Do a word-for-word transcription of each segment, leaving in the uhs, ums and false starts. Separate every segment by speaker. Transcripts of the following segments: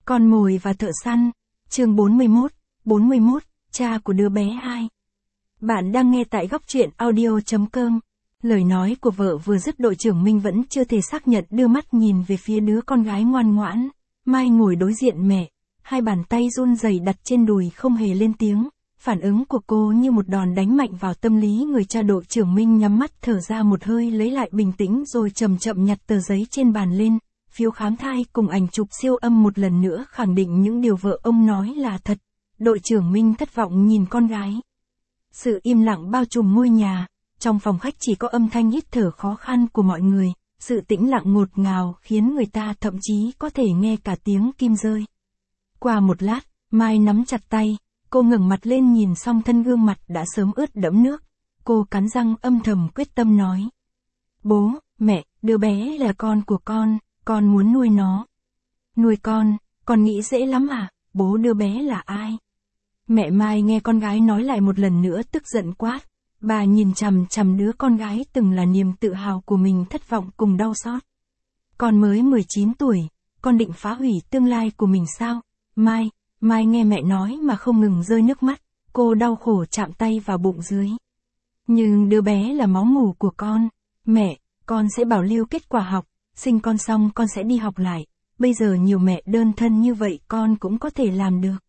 Speaker 1: Con mồi và thợ săn, chương bốn mươi mốt, bốn mươi mốt, cha của đứa bé hai. Bạn đang nghe tại góc truyện audio chấm com. Lời nói của vợ vừa dứt, đội trưởng Minh vẫn chưa thể xác nhận, đưa mắt nhìn về phía đứa con gái ngoan ngoãn. Mai ngồi đối diện mẹ, hai bàn tay run rẩy đặt trên đùi không hề lên tiếng. Phản ứng của cô như một đòn đánh mạnh vào tâm lý người cha. Đội trưởng Minh nhắm mắt thở ra một hơi, lấy lại bình tĩnh rồi chậm chậm nhặt tờ giấy trên bàn lên. Phiếu khám thai cùng ảnh chụp siêu âm một lần nữa khẳng định những điều vợ ông nói là thật. Đội trưởng Minh thất vọng nhìn con gái. Sự im lặng bao trùm ngôi nhà, trong phòng khách chỉ có âm thanh hít thở khó khăn của mọi người, sự tĩnh lặng ngột ngào khiến người ta thậm chí có thể nghe cả tiếng kim rơi. Qua một lát, Mai nắm chặt tay, cô ngẩng mặt lên nhìn song thân gương mặt đã sớm ướt đẫm nước. Cô cắn răng âm thầm quyết tâm nói: Bố, mẹ, đứa bé là con của con. Con muốn nuôi nó. Nuôi con, con nghĩ dễ lắm à? Bố đứa bé là ai? Mẹ Mai nghe con gái nói lại một lần nữa tức giận quát. Bà nhìn chằm chằm đứa con gái từng là niềm tự hào của mình, thất vọng cùng đau xót. Con mới mười chín tuổi, con định phá hủy tương lai của mình sao? Mai, Mai nghe mẹ nói mà không ngừng rơi nước mắt, cô đau khổ chạm tay vào bụng dưới. Nhưng đứa bé là máu mủ của con. Mẹ, con sẽ bảo lưu kết quả học. Sinh con xong con sẽ đi học lại, bây giờ nhiều mẹ đơn thân như vậy con cũng có thể làm được.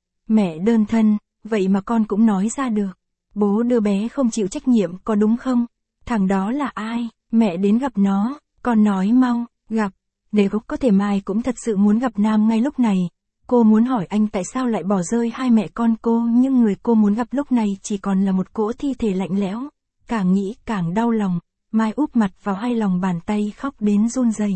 Speaker 1: Mẹ đơn thân, vậy mà con cũng nói ra được. Bố đứa bé không chịu trách nhiệm có đúng không? Thằng đó là ai? Mẹ đến gặp nó, con nói mau, gặp. Nếu có thể Mai cũng thật sự muốn gặp Nam ngay lúc này. Cô muốn hỏi anh tại sao lại bỏ rơi hai mẹ con cô, nhưng người cô muốn gặp lúc này chỉ còn là một cỗ thi thể lạnh lẽo. Càng nghĩ càng đau lòng. Mai úp mặt vào hai lòng bàn tay khóc đến run rẩy.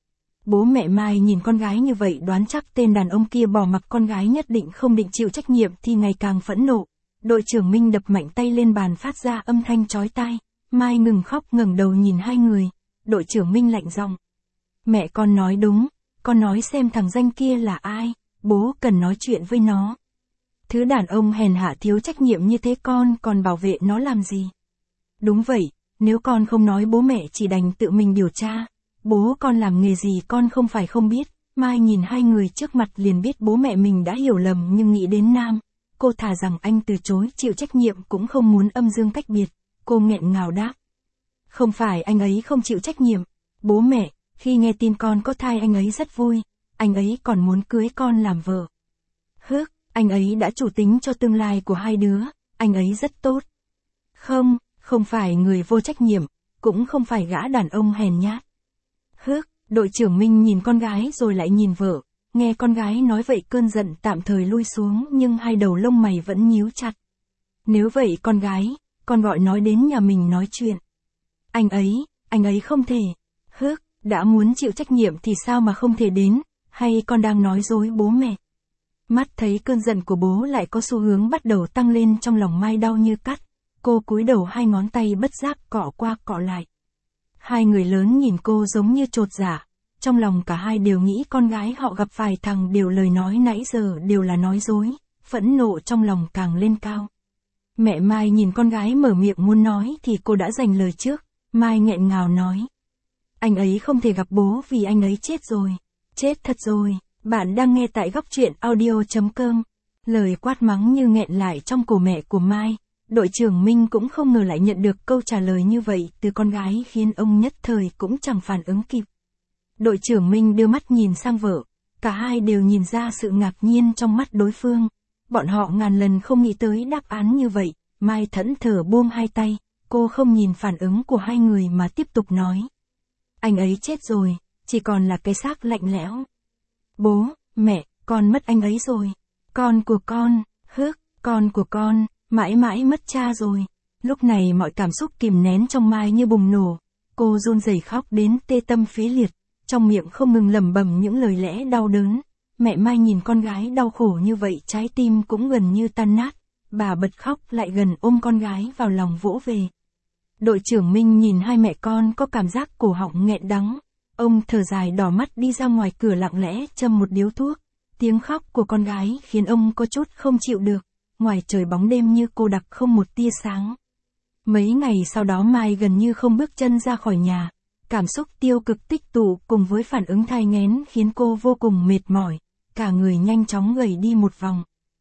Speaker 1: Bố mẹ Mai nhìn con gái như vậy đoán chắc tên đàn ông kia bỏ mặc con gái nhất định không định chịu trách nhiệm thì ngày càng phẫn nộ. Đội trưởng Minh đập mạnh tay lên bàn phát ra âm thanh chói tai. Mai ngừng khóc ngẩng đầu nhìn hai người. Đội trưởng Minh lạnh giọng: Mẹ con nói đúng, con nói xem thằng danh kia là ai, bố cần nói chuyện với nó. Thứ đàn ông hèn hạ thiếu trách nhiệm như thế con còn bảo vệ nó làm gì? Đúng vậy. Nếu con không nói bố mẹ chỉ đành tự mình điều tra. Bố con làm nghề gì con không phải không biết. Mai nhìn hai người trước mặt liền biết bố mẹ mình đã hiểu lầm, nhưng nghĩ đến Nam, cô thà rằng anh từ chối chịu trách nhiệm cũng không muốn âm dương cách biệt. Cô nghẹn ngào đáp: Không phải anh ấy không chịu trách nhiệm. Bố mẹ, khi nghe tin con có thai anh ấy rất vui. Anh ấy còn muốn cưới con làm vợ. Hước, anh ấy đã chủ tính cho tương lai của hai đứa. Anh ấy rất tốt. Không. Không phải người vô trách nhiệm, cũng không phải gã đàn ông hèn nhát. Hước, đội trưởng Minh nhìn con gái rồi lại nhìn vợ, nghe con gái nói vậy cơn giận tạm thời lui xuống nhưng hai đầu lông mày vẫn nhíu chặt. Nếu vậy con gái, con gọi nó đến nhà mình nói chuyện. Anh ấy, anh ấy không thể. Hước, đã muốn chịu trách nhiệm thì sao mà không thể đến, hay con đang nói dối bố mẹ? Mắt thấy cơn giận của bố lại có xu hướng bắt đầu tăng lên, trong lòng Mai đau như cắt. Cô cúi đầu, hai ngón tay bất giác cọ qua cọ lại. Hai người lớn nhìn cô giống như chột dạ. Trong lòng cả hai đều nghĩ con gái họ gặp phải thằng đều lời nói nãy giờ đều là nói dối. Phẫn nộ trong lòng càng lên cao. Mẹ Mai nhìn con gái mở miệng muốn nói thì cô đã dành lời trước. Mai nghẹn ngào nói: Anh ấy không thể gặp bố vì anh ấy chết rồi. Chết thật rồi. Bạn đang nghe tại góc truyện audio chấm com. Lời quát mắng như nghẹn lại trong cổ mẹ của Mai. Đội trưởng Minh cũng không ngờ lại nhận được câu trả lời như vậy từ con gái, khiến ông nhất thời cũng chẳng phản ứng kịp. Đội trưởng Minh đưa mắt nhìn sang vợ, cả hai đều nhìn ra sự ngạc nhiên trong mắt đối phương. Bọn họ ngàn lần không nghĩ tới đáp án như vậy. Mai thẫn thờ buông hai tay, cô không nhìn phản ứng của hai người mà tiếp tục nói: Anh ấy chết rồi, chỉ còn là cái xác lạnh lẽo. Bố, mẹ, con mất anh ấy rồi. Con của con, Hước, con của con, mãi mãi mất cha rồi. Lúc này mọi cảm xúc kìm nén trong Mai như bùng nổ. Cô run rẩy khóc đến tê tâm phế liệt, trong miệng không ngừng lẩm bẩm những lời lẽ đau đớn. Mẹ Mai nhìn con gái đau khổ như vậy trái tim cũng gần như tan nát. Bà bật khóc lại gần ôm con gái vào lòng vỗ về. Đội trưởng Minh nhìn hai mẹ con có cảm giác cổ họng nghẹn đắng. Ông thở dài đỏ mắt đi ra ngoài cửa lặng lẽ châm một điếu thuốc. Tiếng khóc của con gái khiến ông có chút không chịu được. Ngoài trời bóng đêm như cô đặc không một tia sáng. Mấy ngày sau đó Mai gần như không bước chân ra khỏi nhà. Cảm xúc tiêu cực tích tụ cùng với phản ứng thai nghén khiến cô vô cùng mệt mỏi. cả người nhanh chóng gầy đi một vòng.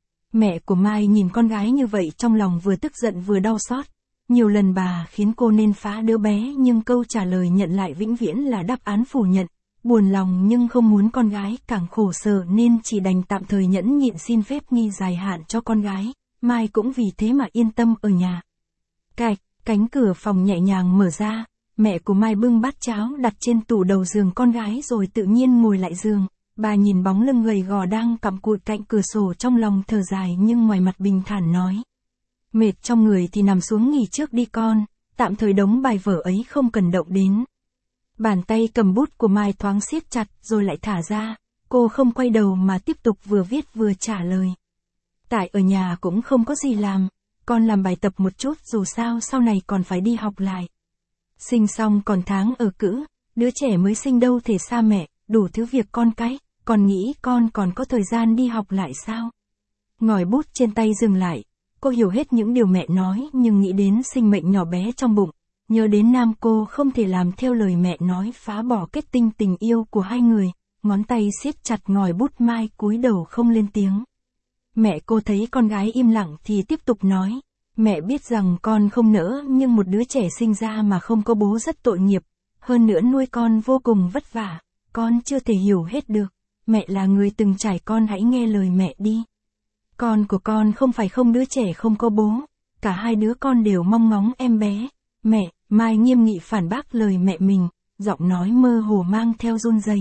Speaker 1: Mẹ của Mai nhìn con gái như vậy trong lòng vừa tức giận vừa đau xót. Nhiều lần bà khiến cô nên phá đứa bé nhưng câu trả lời nhận lại vĩnh viễn là đáp án phủ nhận. Buồn lòng nhưng không muốn con gái càng khổ sở nên chỉ đành tạm thời nhẫn nhịn xin phép nghỉ dài hạn cho con gái. Mai cũng vì thế mà yên tâm ở nhà. Cạch, cánh cửa phòng nhẹ nhàng mở ra. Mẹ của Mai bưng bát cháo đặt trên tủ đầu giường con gái rồi tự nhiên ngồi lại giường. Bà nhìn bóng lưng gầy gò đang cặm cụi cạnh cửa sổ trong lòng thở dài nhưng ngoài mặt bình thản nói. Mệt trong người thì nằm xuống nghỉ trước đi con, tạm thời đống bài vở ấy không cần động đến. Bàn tay cầm bút của Mai thoáng siết chặt rồi lại thả ra, cô không quay đầu mà tiếp tục vừa viết vừa trả lời. Tại ở nhà cũng không có gì làm, con làm bài tập một chút dù sao sau này còn phải đi học lại. Sinh xong còn tháng ở cữ, đứa trẻ mới sinh đâu thể xa mẹ, đủ thứ việc con cái, còn nghĩ con còn có thời gian đi học lại sao? Ngòi bút trên tay dừng lại, cô hiểu hết những điều mẹ nói nhưng nghĩ đến sinh mệnh nhỏ bé trong bụng, nhớ đến Nam cô không thể làm theo lời mẹ nói phá bỏ kết tinh tình yêu của hai người, ngón tay siết chặt ngòi bút. Mai cúi đầu không lên tiếng. Mẹ cô thấy con gái im lặng thì tiếp tục nói, mẹ biết rằng con không nỡ nhưng một đứa trẻ sinh ra mà không có bố rất tội nghiệp, hơn nữa nuôi con vô cùng vất vả, con chưa thể hiểu hết được, mẹ là người từng trải con hãy nghe lời mẹ đi. Con của con không phải không đứa trẻ không có bố, cả hai đứa con đều mong ngóng em bé. Mẹ, Mai nghiêm nghị phản bác lời mẹ mình, giọng nói mơ hồ mang theo run rẩy.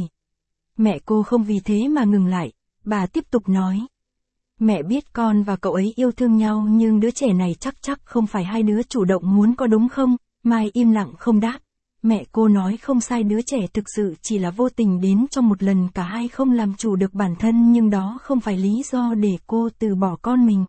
Speaker 1: Mẹ cô không vì thế mà ngừng lại, bà tiếp tục nói. Mẹ biết con và cậu ấy yêu thương nhau nhưng đứa trẻ này chắc chắc không phải hai đứa chủ động muốn có đúng không? Mai im lặng không đáp. Mẹ cô nói không sai, đứa trẻ thực sự chỉ là vô tình đến trong một lần cả hai không làm chủ được bản thân nhưng đó không phải lý do để cô từ bỏ con mình.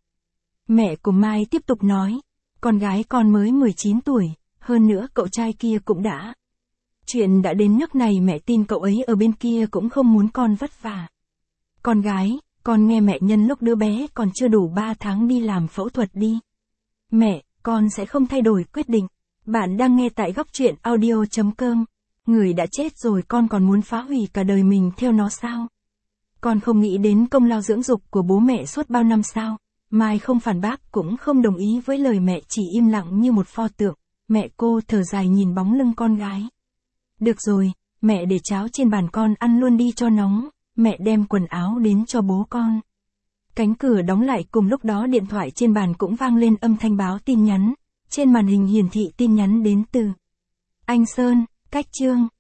Speaker 1: Mẹ của Mai tiếp tục nói, con gái con mới mười chín tuổi, hơn nữa cậu trai kia cũng đã. Chuyện đã đến nước này mẹ tin cậu ấy ở bên kia cũng không muốn con vất vả. Con gái, con nghe mẹ nhân lúc đứa bé còn chưa đủ ba tháng đi làm phẫu thuật đi. Mẹ, con sẽ không thay đổi quyết định. Bạn đang nghe tại góc truyện audio chấm com. Người đã chết rồi con còn muốn phá hủy cả đời mình theo nó sao? Con không nghĩ đến công lao dưỡng dục của bố mẹ suốt bao năm sao? Mai không phản bác cũng không đồng ý với lời mẹ, chỉ im lặng như một pho tượng. Mẹ cô thở dài nhìn bóng lưng con gái. Được rồi, mẹ để cháo trên bàn con ăn luôn đi cho nóng, mẹ đem quần áo đến cho bố con. Cánh cửa đóng lại, cùng lúc đó điện thoại trên bàn cũng vang lên âm thanh báo tin nhắn. Trên màn hình hiển thị tin nhắn đến từ Anh Sơn, cách Trương.